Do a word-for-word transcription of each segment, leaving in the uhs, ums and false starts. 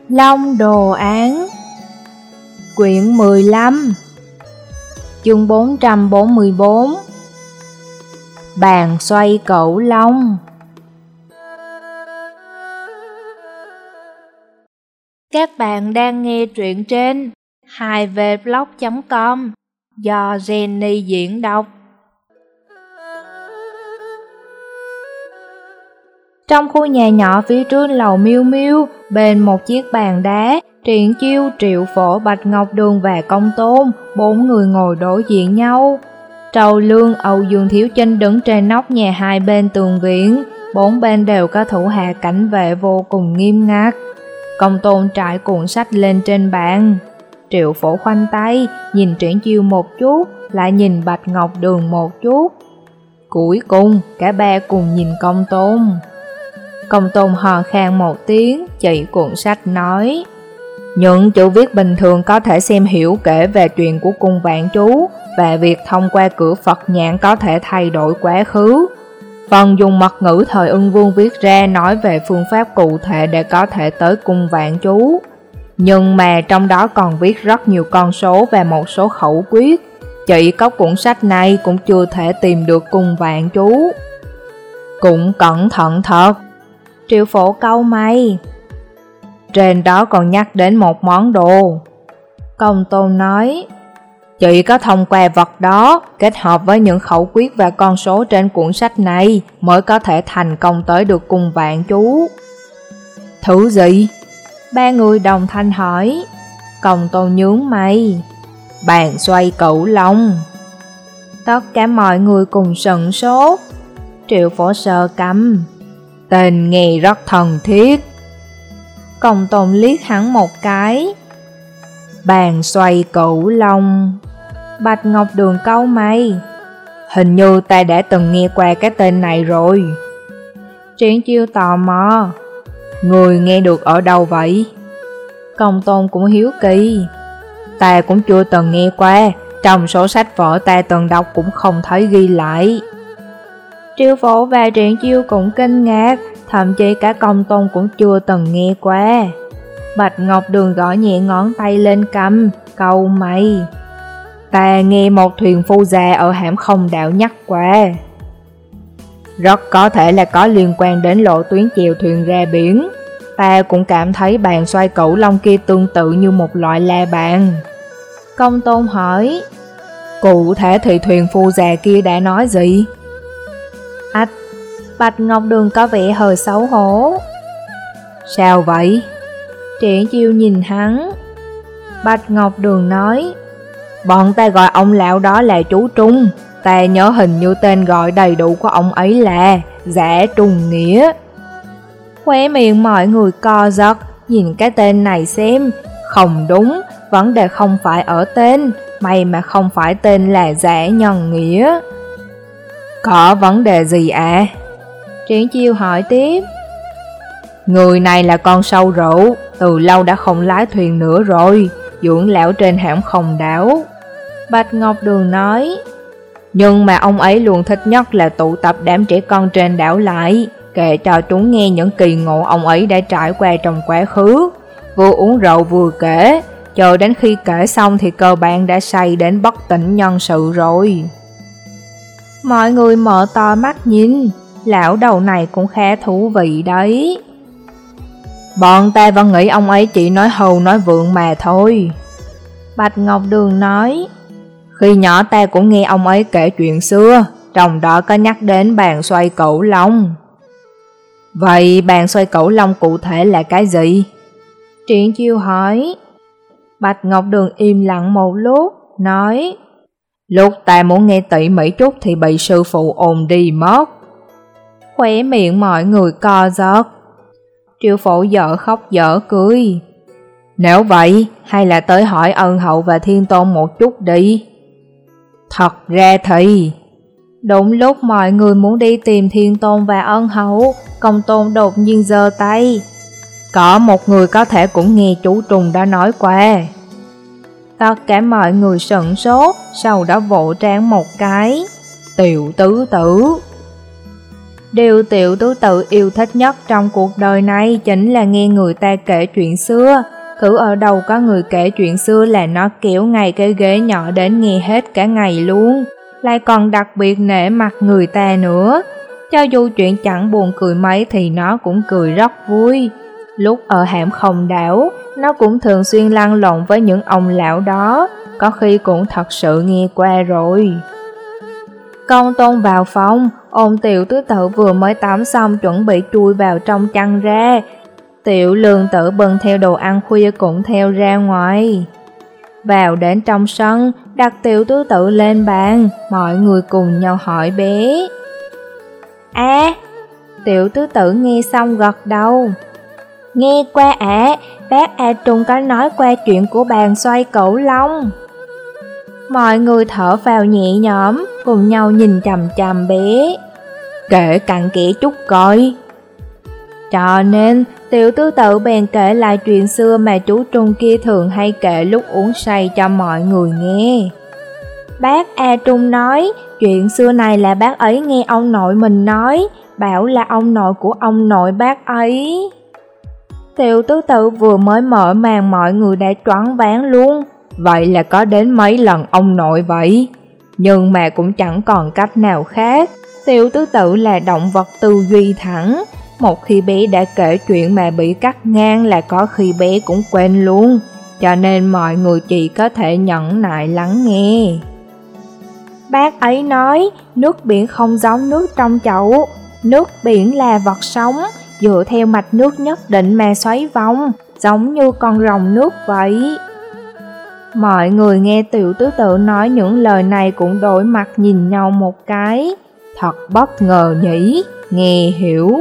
Long đồ án. Quyển mười lăm. Chương bốn trăm bốn mươi bốn. Bàn xoay cẩu long. Các bạn đang nghe truyện trên hai v blog chấm com do Jenny diễn đọc. Trong khu nhà nhỏ phía trước lầu Miêu Miêu, bên một chiếc bàn đá, Triển Chiêu, Triệu Phổ, Bạch Ngọc Đường và Công Tôn, bốn người ngồi đối diện nhau. Trầu Lương, Âu Dương Thiếu Chinh đứng trên nóc nhà hai bên tường viện, bốn bên đều có thủ hạ cảnh vệ vô cùng nghiêm ngặt. Công Tôn trải cuộn sách lên trên bàn. Triệu Phổ khoanh tay, nhìn Triển Chiêu một chút, lại nhìn Bạch Ngọc Đường một chút. Cuối cùng, cả ba cùng nhìn Công Tôn. Công Tôn hò khan một tiếng, chỉ cuộn sách nói: những chữ viết bình thường có thể xem hiểu kể về chuyện của cung vạn chú, và việc thông qua cửa Phật nhãn có thể thay đổi quá khứ. Phần dùng mật ngữ thời Ưng Vương viết ra nói về phương pháp cụ thể để có thể tới cung vạn chú. Nhưng mà trong đó còn viết rất nhiều con số và một số khẩu quyết. Chỉ có cuốn sách này cũng chưa thể tìm được cung vạn chú. Cũng cẩn thận thật. Triệu Phổ cau mày. Trên đó còn nhắc đến một món đồ. Công Tôn nói: chỉ có thông qua vật đó, kết hợp với những khẩu quyết và con số trên cuốn sách này, mới có thể thành công tới được cung vạn chú. Thứ gì? Ba người đồng thanh hỏi. Công Tôn nhướng mày. Bàn xoay cẩu long. Tất cả mọi người cùng sửng sốt. Triệu Phổ sờ cằm. Tên nghe rất thần thiết. Công Tôn liếc hắn một cái. Bàn xoay cẩu long. Bạch Ngọc Đường cau mày. Hình như ta đã từng nghe qua cái tên này rồi. Triển Chiêu tò mò. Người nghe được ở đâu vậy? Công Tôn cũng hiếu kỳ. Ta cũng chưa từng nghe qua, trong số sách vở ta từng đọc cũng không thấy ghi lại. Triệu Phổ và Triển Chiêu cũng kinh ngạc, thậm chí cả Công Tôn cũng chưa từng nghe qua. Bạch Ngọc Đường gõ nhẹ ngón tay lên cằm, cau mày. Ta nghe một thuyền phu già ở hãm không đạo nhắc qua. Rất có thể là có liên quan đến lộ tuyến chèo thuyền ra biển. Ta cũng cảm thấy bàn xoay cẩu long kia tương tự như một loại la bàn. Công Tôn hỏi: cụ thể thì thuyền phu già kia đã nói gì? Ách, Bạch Ngọc Đường có vẻ hơi xấu hổ. Sao vậy? Triển Chiêu nhìn hắn. Bạch Ngọc Đường nói: bọn ta gọi ông lão đó là chú Trung. Ta nhớ hình như tên gọi đầy đủ của ông ấy là Giả Trùng Nghĩa. Khóe miệng mọi người co giật, nhìn cái tên này xem. Không đúng, vấn đề không phải ở tên, may mà không phải tên là Giả Nhân Nghĩa. Có vấn đề gì à? Triển Chiêu hỏi tiếp. Người này là con sâu rượu, từ lâu đã không lái thuyền nữa rồi, dưỡng lão trên hãm không đảo. Bạch Ngọc Đường nói. Nhưng mà ông ấy luôn thích nhất là tụ tập đám trẻ con trên đảo lại, kể cho chúng nghe những kỳ ngộ ông ấy đã trải qua trong quá khứ. Vừa uống rượu vừa kể, chờ đến khi kể xong thì cơ bản đã say đến bất tỉnh nhân sự rồi. Mọi người mở to mắt nhìn, lão đầu này cũng khá thú vị đấy. Bọn ta vẫn nghĩ ông ấy chỉ nói hầu nói vượng mà thôi. Bạch Ngọc Đường nói. Khi nhỏ ta cũng nghe ông ấy kể chuyện xưa, trong đó có nhắc đến bàn xoay cẩu long. Vậy bàn xoay cẩu long cụ thể là cái gì? Triển Chiêu hỏi. Bạch Ngọc Đường im lặng một lúc, nói. Lúc ta muốn nghe tỉ mỉ chút thì bị sư phụ ồn đi mất. Khóe miệng mọi người co giật. Triệu Phổ dở khóc dở cười. Nếu vậy, hay là tới hỏi Ân Hậu và Thiên Tôn một chút đi. Thật ra thì... Đúng lúc mọi người muốn đi tìm Thiên Tôn và Ân Hậu, Công Tôn đột nhiên giơ tay. Có một người có thể cũng nghe chú Trùng đã nói qua. Tất cả mọi người sửng sốt, sau đó vỗ trán một cái. Tiểu tứ tử. Điều Tiểu Tứ Tự yêu thích nhất trong cuộc đời này chính là nghe người ta kể chuyện xưa. Cứ ở đâu có người kể chuyện xưa là nó kéo ngay cái ghế nhỏ đến nghe hết cả ngày luôn, lại còn đặc biệt nể mặt người ta nữa. Cho dù chuyện chẳng buồn cười mấy thì nó cũng cười rất vui. Lúc ở Hãm Không Đảo, nó cũng thường xuyên lăn lộn với những ông lão đó, có khi cũng thật sự nghe qua rồi. Công Tôn vào phòng, ôm Tiểu Tứ Tự vừa mới tắm xong chuẩn bị chui vào trong chăn ra. Tiểu Lương Tử bưng theo đồ ăn khuya cũng theo ra ngoài. Vào đến trong sân, đặt Tiểu Tứ Tự lên bàn, mọi người cùng nhau hỏi bé. À, Tiểu Tứ Tự nghe xong gật đầu. Nghe qua ạ, à, bác A Trung có nói qua chuyện của bàn xoay cẩu long. Mọi người thở vào nhẹ nhõm, cùng nhau nhìn chằm chằm bé. Kể cặn kẽ chút coi. Cho nên, Tiểu Tứ Tự bèn kể lại chuyện xưa mà chú Trung kia thường hay kể lúc uống say cho mọi người nghe. Bác A Trung nói, chuyện xưa này là bác ấy nghe ông nội mình nói, bảo là ông nội của ông nội bác ấy. Tiểu Tứ Tự vừa mới mở màn mọi người đã choáng váng luôn. Vậy là có đến mấy lần ông nội vậy? Nhưng mà cũng chẳng còn cách nào khác. Tiểu Tứ Tự là động vật tư duy thẳng. Một khi bé đã kể chuyện mà bị cắt ngang là có khi bé cũng quên luôn. Cho nên mọi người chỉ có thể nhẫn nại lắng nghe. Bác ấy nói, nước biển không giống nước trong chậu. Nước biển là vật sống, dựa theo mạch nước nhất định mà xoáy vòng, giống như con rồng nước vậy. Mọi người nghe Tiểu Tứ Tự nói những lời này cũng đổi mặt nhìn nhau một cái. Thật bất ngờ nhỉ, nghe hiểu.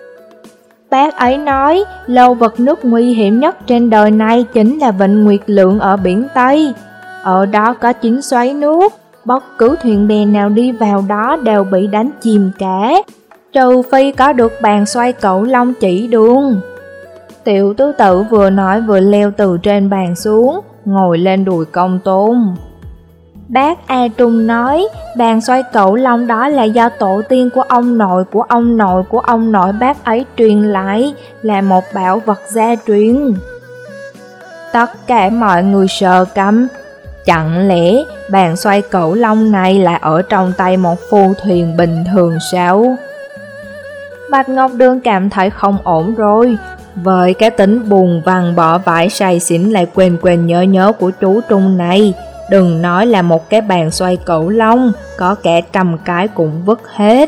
Bác ấy nói, lô vật nước nguy hiểm nhất trên đời này chính là Vịnh Nguyệt Lượng ở biển Tây. Ở đó có chín xoáy nước, bất cứ thuyền bè nào đi vào đó đều bị đánh chìm cả, trừ phi có được bàn xoay cẩu long chỉ đường. Tiểu Tứ Tự vừa nói vừa leo từ trên bàn xuống, ngồi lên đùi Công Tôn. Bác A Trung nói, bàn xoay cẩu long đó là do tổ tiên của ông nội của ông nội của ông nội bác ấy truyền lại, là một bảo vật gia truyền. Tất cả mọi người sờ căm. Chẳng lẽ bàn xoay cẩu long này là ở trong tay một phu thuyền bình thường sao? Bạch Ngọc Đường cảm thấy không ổn rồi. Với cái tính buồn vằn bỏ vải say xỉn lại quên quên nhớ nhớ của chú Trung này, đừng nói là một cái bàn xoay cẩu long, có kẻ trăm cái cũng vứt hết.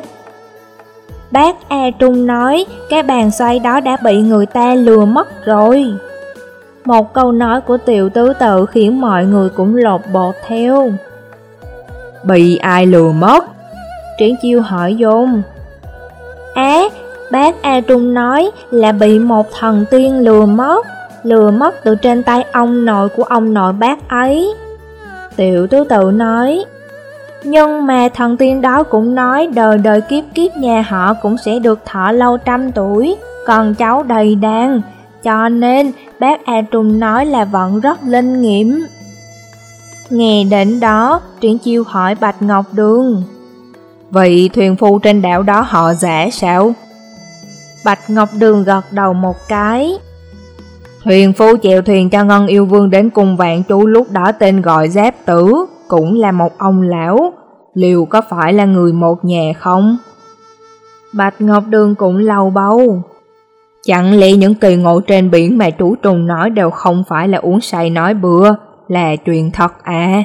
Bác A Trung nói, cái bàn xoay đó đã bị người ta lừa mất rồi. Một câu nói của Tiểu Tứ Tự khiến mọi người cũng lột bột theo. Bị ai lừa mất? Triển Chiêu hỏi dồn. Á, à, bác A Trung nói là bị một thần tiên lừa mất, lừa mất từ trên tay ông nội của ông nội bác ấy. Tiểu Tứ Tự nói, nhưng mà thần tiên đó cũng nói đời đời kiếp kiếp nhà họ cũng sẽ được thọ lâu trăm tuổi, con cháu đầy đàn, cho nên bác A Trung nói là vẫn rất linh nghiệm. Nghe đến đó, Triển Chiêu hỏi Bạch Ngọc Đường, vậy thuyền phu trên đảo đó họ giả sao? Bạch Ngọc Đường gật đầu một cái. Thuyền phu chèo thuyền cho Ngân Yêu Vương đến cùng vạn chú lúc đó tên gọi Giáp Tử, cũng là một ông lão, liệu có phải là người một nhà không? Bạch Ngọc Đường cũng lầu bầu. Chẳng lẽ những kỳ ngộ trên biển mà chú Trùng nói đều không phải là uống say nói bừa, là chuyện thật à?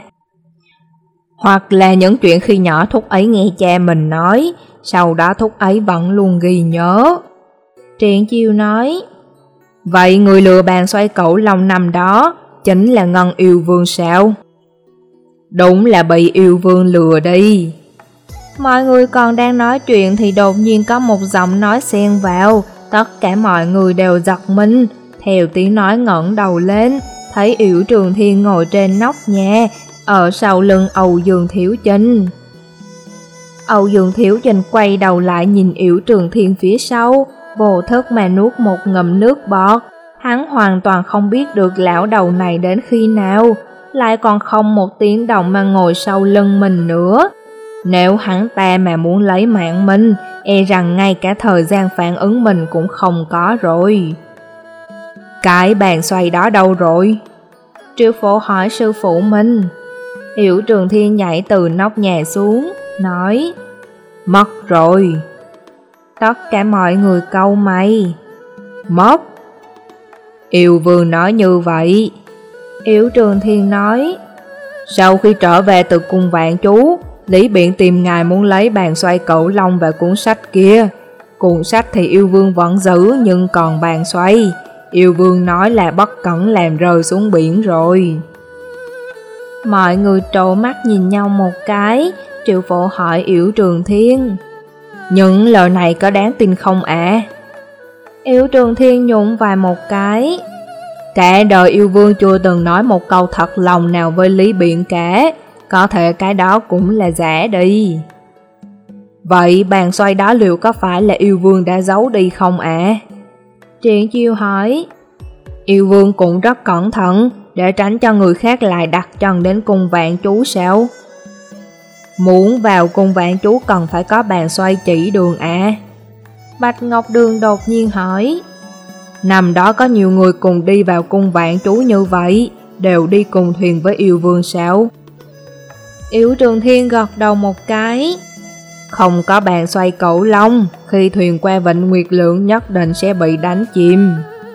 Hoặc là những chuyện khi nhỏ Thúc ấy nghe cha mình nói, sau đó Thúc ấy vẫn luôn ghi nhớ. Triển Chiêu nói, vậy người lừa bàn xoay cẩu long năm đó chính là Ngân Yêu Vương sao? Đúng là bị Yêu Vương lừa đi. Mọi người còn đang nói chuyện thì đột nhiên có một giọng nói xen vào, tất cả mọi người đều giật mình, theo tiếng nói ngẩng đầu lên, thấy Yểu Trường Thiên ngồi trên nóc nhà, ở sau lưng Âu Dương Thiếu Chinh. Âu Dương Thiếu Chinh quay đầu lại nhìn Yểu Trường Thiên phía sau, vô thức mà nuốt một ngụm nước bọt. Hắn hoàn toàn không biết được lão đầu này đến khi nào, lại còn không một tiếng động mà ngồi sau lưng mình nữa. Nếu hắn ta mà muốn lấy mạng mình, e rằng ngay cả thời gian phản ứng mình cũng không có rồi. Cái bàn xoay đó đâu rồi? Triệu Phổ hỏi sư phụ mình. Yểu Trường Thiên nhảy từ nóc nhà xuống, nói: Mất rồi. Tất cả mọi người cau mày. Mất? Yêu Vương nói như vậy. Yểu Trường Thiên nói: Sau khi trở về từ cung Vạn Chú, Lý Biện tìm ngài muốn lấy bàn xoay Cửu Long và cuốn sách kia. Cuốn sách thì Yêu Vương vẫn giữ, nhưng còn bàn xoay, Yêu Vương nói là bất cẩn làm rơi xuống biển rồi. Mọi người trố mắt nhìn nhau một cái. Triệu Phổ hỏi Yểu Trường Thiên: Những lời này có đáng tin không ạ? À? Yểu Trường Thiên nhún vai một cái. Cả đời Yêu Vương chưa từng nói một câu thật lòng nào với Lý Biện cả. Có thể cái đó cũng là giả đi. Vậy bàn xoay đó liệu có phải là Yêu Vương đã giấu đi không ạ? À? Triển Chiêu hỏi. Yêu Vương cũng rất cẩn thận, để tránh cho người khác lại đặt chân đến cung Vạn Chú sao? Muốn vào cung Vạn Chú cần phải có bàn xoay chỉ đường ạ. À? Bạch Ngọc Đường đột nhiên hỏi. Năm đó có nhiều người cùng đi vào cung Vạn Chú như vậy, đều đi cùng thuyền với Yêu Vương sao? Yểu Trường Thiên gật đầu một cái. Không có bàn xoay Cửu Long, khi thuyền qua Vịnh Nguyệt Lượng nhất định sẽ bị đánh chìm.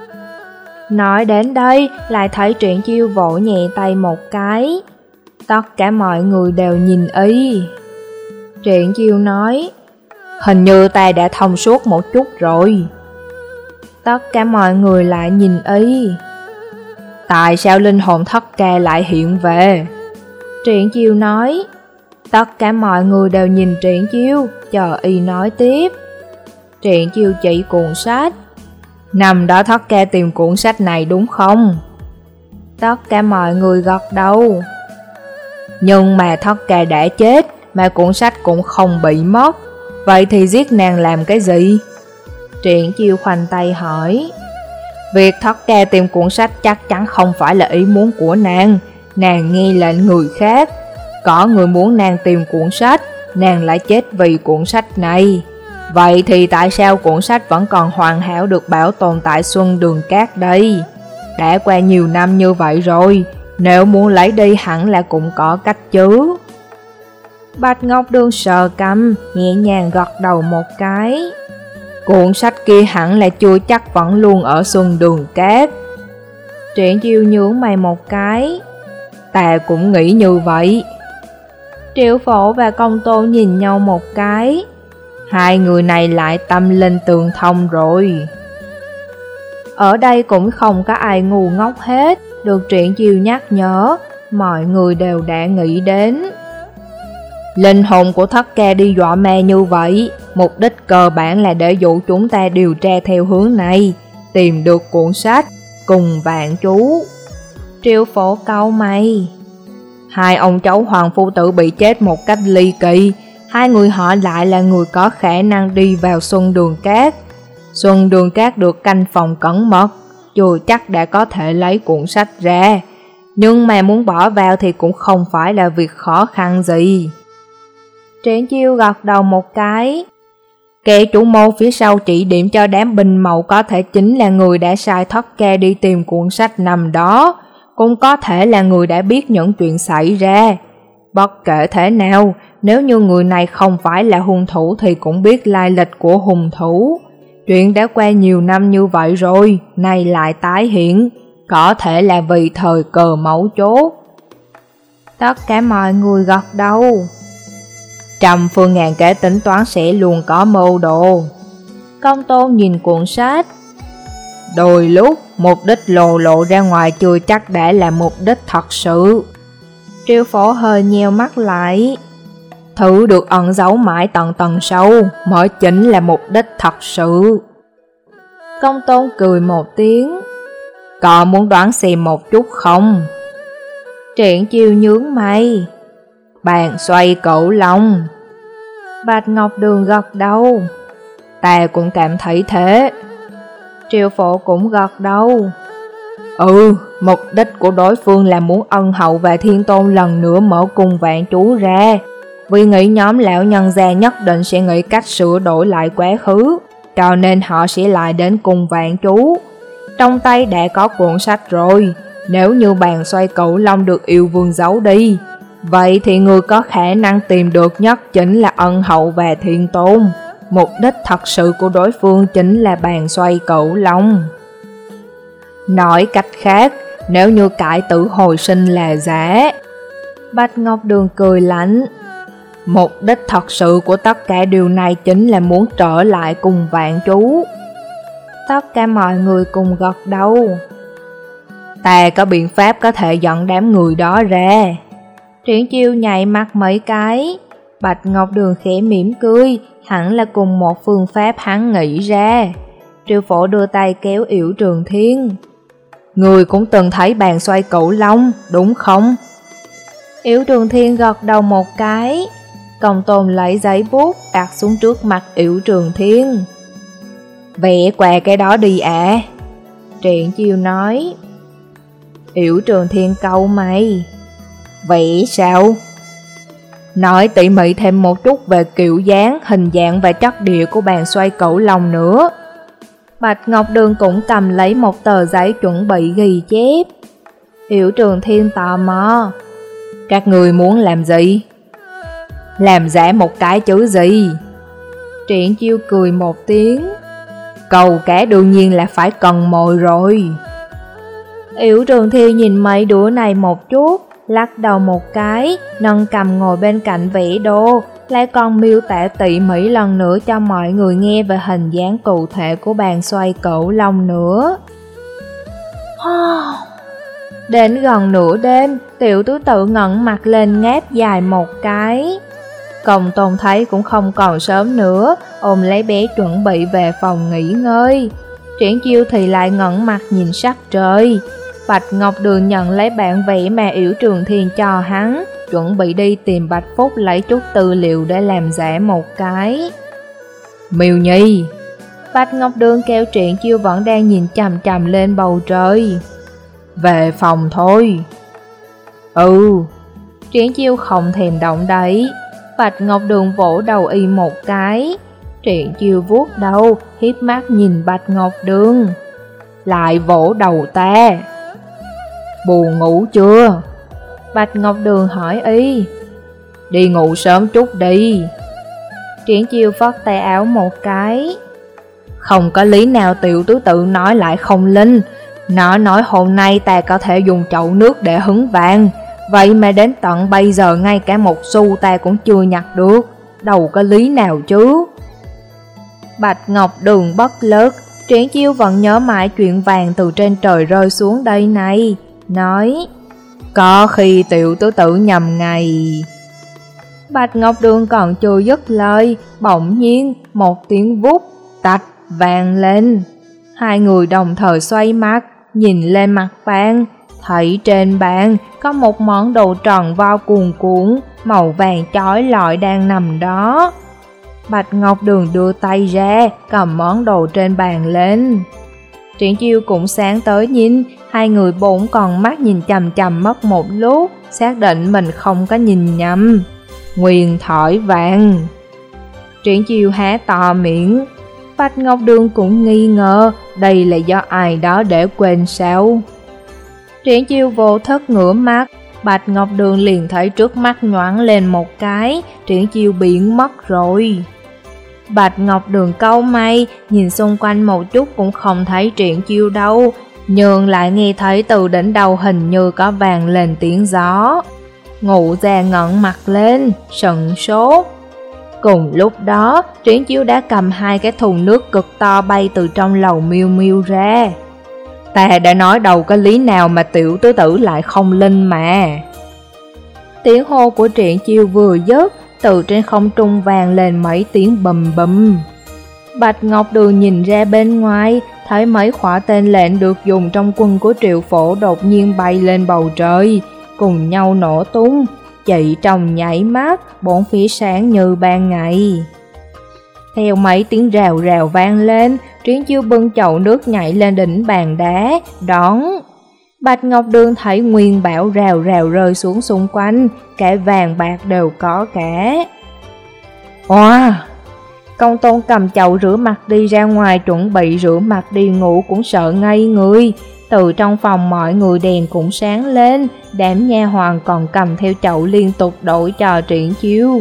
Nói đến đây, lại thấy Triển Chiêu vỗ nhẹ tay một cái. Tất cả mọi người đều nhìn y. Triển Chiêu nói: Hình như ta đã thông suốt một chút rồi. Tất cả mọi người lại nhìn y. Tại sao linh hồn Thất Ca lại hiện về? Triển Chiêu nói. Tất cả mọi người đều nhìn Triển Chiêu, chờ y nói tiếp. Triển Chiêu chỉ cuốn sách. Năm đó Thất Ca tìm cuốn sách này đúng không? Tất cả mọi người gật đầu. Nhưng mà Thất Ca đã chết, mà cuốn sách cũng không bị mất. Vậy thì giết nàng làm cái gì? Triển Chiêu khoanh tay hỏi. Việc Thất Ca tìm cuốn sách chắc chắn không phải là ý muốn của nàng. Nàng nghe lệnh người khác. Có người muốn nàng tìm cuốn sách, nàng lại chết vì cuốn sách này. Vậy thì tại sao cuốn sách vẫn còn hoàn hảo được bảo tồn tại Xuân Đường Cát đây? Đã qua nhiều năm như vậy rồi, nếu muốn lấy đi hẳn là cũng có cách chứ. Bạch Ngọc Đường sờ cằm, nhẹ nhàng gật đầu một cái. Cuốn sách kia hẳn là chưa chắc vẫn luôn ở Xuân Đường Cát. Triển Chiêu nhướng mày một cái. Ta cũng nghĩ như vậy. Triệu Phổ và Công Tôn nhìn nhau một cái. Hai người này lại tâm linh tương thông rồi. Ở đây cũng không có ai ngu ngốc hết. Được Triển Chiêu nhắc nhở, mọi người đều đã nghĩ đến. Linh hồn của Thất Ca đi dọa ma như vậy, mục đích cơ bản là để dụ chúng ta điều tra theo hướng này, tìm được cuốn sách cùng Vạn Chú. Triệu Phổ cau mày. Hai ông cháu Hoàng Phu Tử bị chết một cách ly kỳ. Hai người họ lại là người có khả năng đi vào Xuân Đường Cát. Xuân Đường Cát được canh phòng cẩn mật, chưa chắc đã có thể lấy cuốn sách ra. Nhưng mà muốn bỏ vào thì cũng không phải là việc khó khăn gì. Triển Chiêu gật đầu một cái. Kẻ chủ mưu phía sau chỉ điểm cho đám binh mậu có thể chính là người đã sai Thất Ca đi tìm cuốn sách năm đó, cũng có thể là người đã biết những chuyện xảy ra. Bất kể thế nào, nếu như người này không phải là hung thủ thì cũng biết lai lịch của hung thủ. Chuyện đã qua nhiều năm như vậy rồi, nay lại tái hiện, có thể là vì thời cơ mấu chốt. Tất cả mọi người gật đầu. Trăm phương ngàn kế tính toán sẽ luôn có mưu đồ. Công Tôn nhìn cuốn sách. Đôi lúc, mục đích lộ lộ ra ngoài chưa chắc đã là mục đích thật sự. Triệu Phổ hơi nheo mắt lại. Thứ được ẩn giấu mãi tận tầng sâu mới chính là mục đích thật sự. Công Tôn cười một tiếng. Có muốn đoán xem một chút không? Triển Chiêu nhướng mày. Bàn xoay Cửu Long. Bạch Ngọc Đường gật đầu. Ta cũng cảm thấy thế. Triệu Phổ cũng gật đầu. Ừ, mục đích của đối phương là muốn ân hậu và Thiên Tôn lần nữa mở cung Vạn Chú ra. vì nghĩ nhóm lão nhân gia nhất định sẽ nghĩ cách sửa đổi lại quá khứ, cho nên họ sẽ lại đến cùng Vạn Chú. Trong tay đã có cuốn sách rồi, nếu như bàn xoay cửu long được yêu vương giấu đi, vậy thì người có khả năng tìm được nhất chính là Ân Hậu và Thiên Tôn. Mục đích thật sự của đối phương chính là bàn xoay cửu long. Nói cách khác, nếu như cải tử hồi sinh là giả, Bạch Ngọc Đường cười lạnh, mục đích thật sự của tất cả điều này chính là muốn trở lại cùng Vạn Chú. Tất cả mọi người cùng gật đầu. Ta có biện pháp có thể dẫn đám người đó ra. Triển Chiêu nhảy mắt mấy cái. Bạch Ngọc Đường khẽ mỉm cười, hẳn là cùng một phương pháp hắn nghĩ ra. Triệu Phổ đưa tay kéo Yểu Trường Thiên. Người cũng từng thấy bàn xoay cửu long, đúng không? Yểu Trường Thiên gật đầu một cái. Công Tôn lấy giấy bút đặt xuống trước mặt Yểu Trường Thiên. Vẽ qua cái đó đi ạ. À. Triển Chiêu nói. Yểu Trường Thiên cau mày. Vẽ sao? Nói tỉ mỉ thêm một chút về kiểu dáng, hình dạng và chất địa của bàn xoay cửu long nữa. Bạch Ngọc Đường cũng cầm lấy một tờ giấy chuẩn bị ghi chép. Yểu Trường Thiên tò mò. Các người muốn làm gì? Làm giả một cái chứ gì? Triển Chiêu cười một tiếng. Cầu cá đương nhiên là phải cần mồi rồi. Yểu Trường Thiên nhìn mấy đứa này một chút, lắc đầu một cái, nâng cầm ngồi bên cạnh vẽ đồ, lại còn miêu tả tỉ mỉ lần nữa cho mọi người nghe về hình dáng cụ thể của bàn xoay cửu long nữa. Đến gần nửa đêm, Tiểu Tứ Tự ngẩng mặt lên ngáp dài một cái. Công Tôn thấy cũng không còn sớm nữa, ôm lấy bé chuẩn bị về phòng nghỉ ngơi. Triển Chiêu thì lại ngẩng mặt nhìn sắc trời. Bạch Ngọc Đường nhận lấy bản vẽ mà Yểu Trường Thiên cho hắn, chuẩn bị đi tìm Bạch Phúc lấy chút tư liệu để làm giả một cái. Miêu Nhi. Bạch Ngọc Đường kêu Triển Chiêu vẫn đang nhìn chằm chằm lên bầu trời. Về phòng thôi. Ừ. Triển Chiêu không thèm động đậy. Bạch Ngọc Đường vỗ đầu y một cái. Triển Chiêu vuốt đầu, hiếp mắt nhìn Bạch Ngọc Đường. Lại vỗ đầu ta. Buồn ngủ chưa? Bạch Ngọc Đường hỏi y. Đi ngủ sớm chút đi. Triển Chiêu phất tay áo một cái. Không có lý nào Tiểu Tứ Tự nói lại không linh. Nó nói hôm nay ta có thể dùng chậu nước để hứng vàng, vậy mà đến tận bây giờ ngay cả một xu ta cũng chưa nhặt được. Đâu có lý nào chứ. Bạch Ngọc Đường bất lực. Triển Chiêu vẫn nhớ mãi chuyện vàng từ trên trời rơi xuống đây này. Nói, có khi Tiểu Tứ Tự nhầm ngày. Bạch Ngọc Đường còn chưa dứt lời, bỗng nhiên một tiếng vút tạch vang lên. Hai người đồng thời xoay mắt, nhìn lên mặt bàn, thấy trên bàn có một món đồ tròn vo cuồn cuộn, màu vàng chói lọi đang nằm đó. Bạch Ngọc Đường đưa tay ra, cầm món đồ trên bàn lên. Triển Chiêu cũng sáng tới nhìn, hai người bốn con mắt nhìn chằm chằm mất một lúc, xác định mình không có nhìn nhầm. Nguyên thỏi vàng. Triển Chiêu há to miệng. Bạch Ngọc Đường cũng nghi ngờ đây là do ai đó để quên sao. Triển Chiêu vô thức ngửa mắt, Bạch Ngọc Đường liền thấy trước mắt nhoáng lên một cái, Triển Chiêu biến mất rồi. Bạch Ngọc Đường cau mày, nhìn xung quanh một chút cũng không thấy Triển Chiêu đâu, nhưng lại nghe thấy từ đỉnh đầu hình như có vang lên tiếng gió. Ngụ già ngẩng mặt lên, sững sốt. Cùng lúc đó, Triển Chiêu đã cầm hai cái thùng nước cực to bay từ trong lầu Miêu Miêu ra. Ta đã nói đâu có lý nào mà Tiểu Tứ Tử lại không linh mà. Tiếng hô của Triển Chiêu vừa dứt, từ trên không trung vang lên mấy tiếng bầm bầm. Bạch Ngọc Đường nhìn ra bên ngoài, thấy mấy khỏa tên lệnh được dùng trong quân của Triệu Phổ đột nhiên bay lên bầu trời, cùng nhau nổ tung, chỉ trong nhảy mắt, bốn phía sáng như ban ngày. Theo mấy tiếng rào rào vang lên, Triển Chiêu bưng chậu nước nhảy lên đỉnh bàn đá, đón. Bạch Ngọc Đường thấy nguyên bảo rào rào rơi xuống xung quanh, cả vàng bạc đều có cả. Wow! Công Tôn cầm chậu rửa mặt đi ra ngoài chuẩn bị rửa mặt đi ngủ cũng sợ ngây người. Từ trong phòng mọi người đèn cũng sáng lên, đám nha hoàn còn cầm theo chậu liên tục đổi cho Triển Chiêu.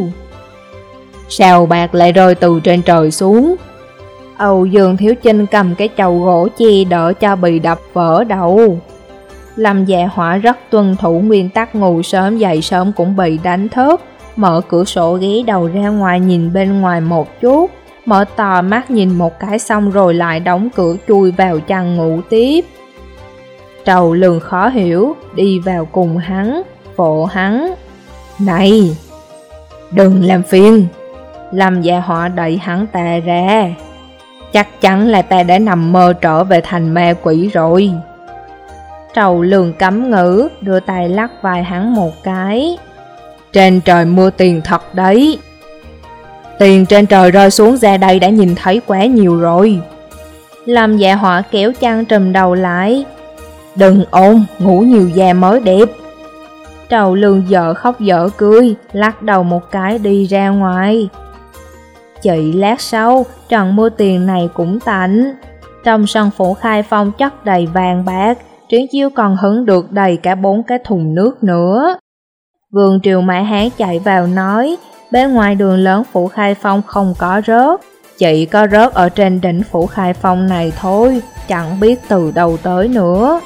Sao bạc lại rơi từ trên trời xuống? Âu Dương Thiếu Chinh cầm cái chậu gỗ che đỡ cho bị đập vỡ đầu. Lâm Dạ Hỏa rất tuân thủ nguyên tắc ngủ sớm dậy sớm cũng bị đánh thức, mở cửa sổ ghé đầu ra ngoài nhìn bên ngoài một chút, mở to mắt nhìn một cái xong rồi lại đóng cửa chui vào chăn ngủ tiếp. Trầu Lường khó hiểu, đi vào cùng hắn, vỗ hắn. Này, đừng làm phiền. Lâm Dạ Hỏa đẩy hắn ta ra. Chắc chắn là ta đã nằm mơ trở về thành ma quỷ rồi. Trầu Lường cấm ngữ, đưa tay lắc vai hắn một cái. Trên trời mưa tiền thật đấy. Tiền trên trời rơi xuống ra đây đã nhìn thấy quá nhiều rồi. Lâm Dạ Hỏa kéo chăn trùm đầu lại. Đừng ôm, ngủ nhiều da mới đẹp. Trầu Lường dở khóc dở cười, lắc đầu một cái đi ra ngoài. Chỉ lát sau, trận mưa tiền này cũng tạnh. Trong sân phủ Khai Phong chất đầy vàng bạc, Triển Chiêu còn hứng được đầy cả bốn cái thùng nước nữa. Vương Triều Mã Hán chạy vào nói, bên ngoài đường lớn phủ Khai Phong không có rớt, chỉ có rớt ở trên đỉnh phủ Khai Phong này thôi, chẳng biết từ đâu tới nữa.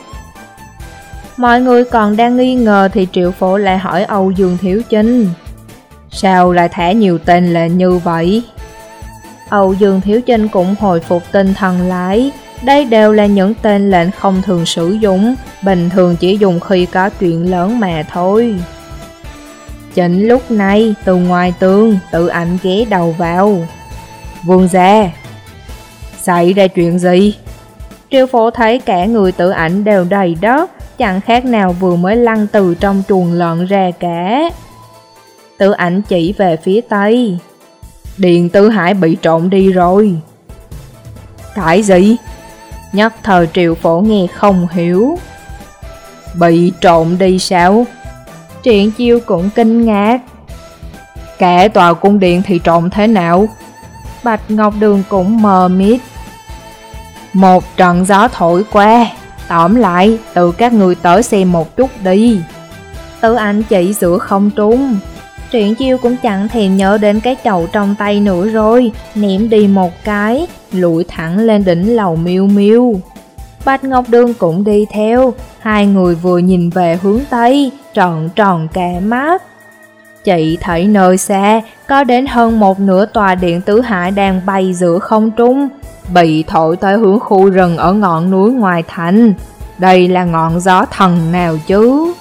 Mọi người còn đang nghi ngờ thì Triệu Phổ lại hỏi Âu Dương Thiếu Chinh, sao lại thả nhiều tên lệnh như vậy? Âu Dương Thiếu Chinh cũng hồi phục tinh thần lại, đây đều là những tên lệnh không thường sử dụng, bình thường chỉ dùng khi có chuyện lớn mà thôi. Chính lúc này, từ ngoài tường, Tự Ảnh ghé đầu vào. Vương gia, xảy ra chuyện gì? Triệu Phổ thấy cả người Tự Ảnh đều đầy đất, chẳng khác nào vừa mới lăn từ trong chuồng lợn ra cả. Tự Ảnh chỉ về phía tây. Điện Tứ Hải bị trộm đi rồi. Cái gì? Nhất thời Triệu Phổ nghe không hiểu. Bị trộm đi sao? Triển Chiêu cũng kinh ngạc. Cả tòa cung điện thì trộm thế nào? Bạch Ngọc Đường cũng mờ mịt. Một trận gió thổi qua, tóm lại, tự các người tới xem một chút đi. Tự Ảnh chỉ giữa không trung. Triển Chiêu cũng chẳng thèm nhớ đến cái chậu trong tay nữa rồi, ném đi một cái, lủi thẳng lên đỉnh lầu Miêu Miêu. Bạch Ngọc Đường cũng đi theo, hai người vừa nhìn về hướng Tây, tròn tròn cả mắt. Chị thấy nơi xa, có đến hơn một nửa tòa điện Tứ Hải đang bay giữa không trung, bị thổi tới hướng khu rừng ở ngọn núi ngoài thành. Đây là ngọn gió thần nào chứ?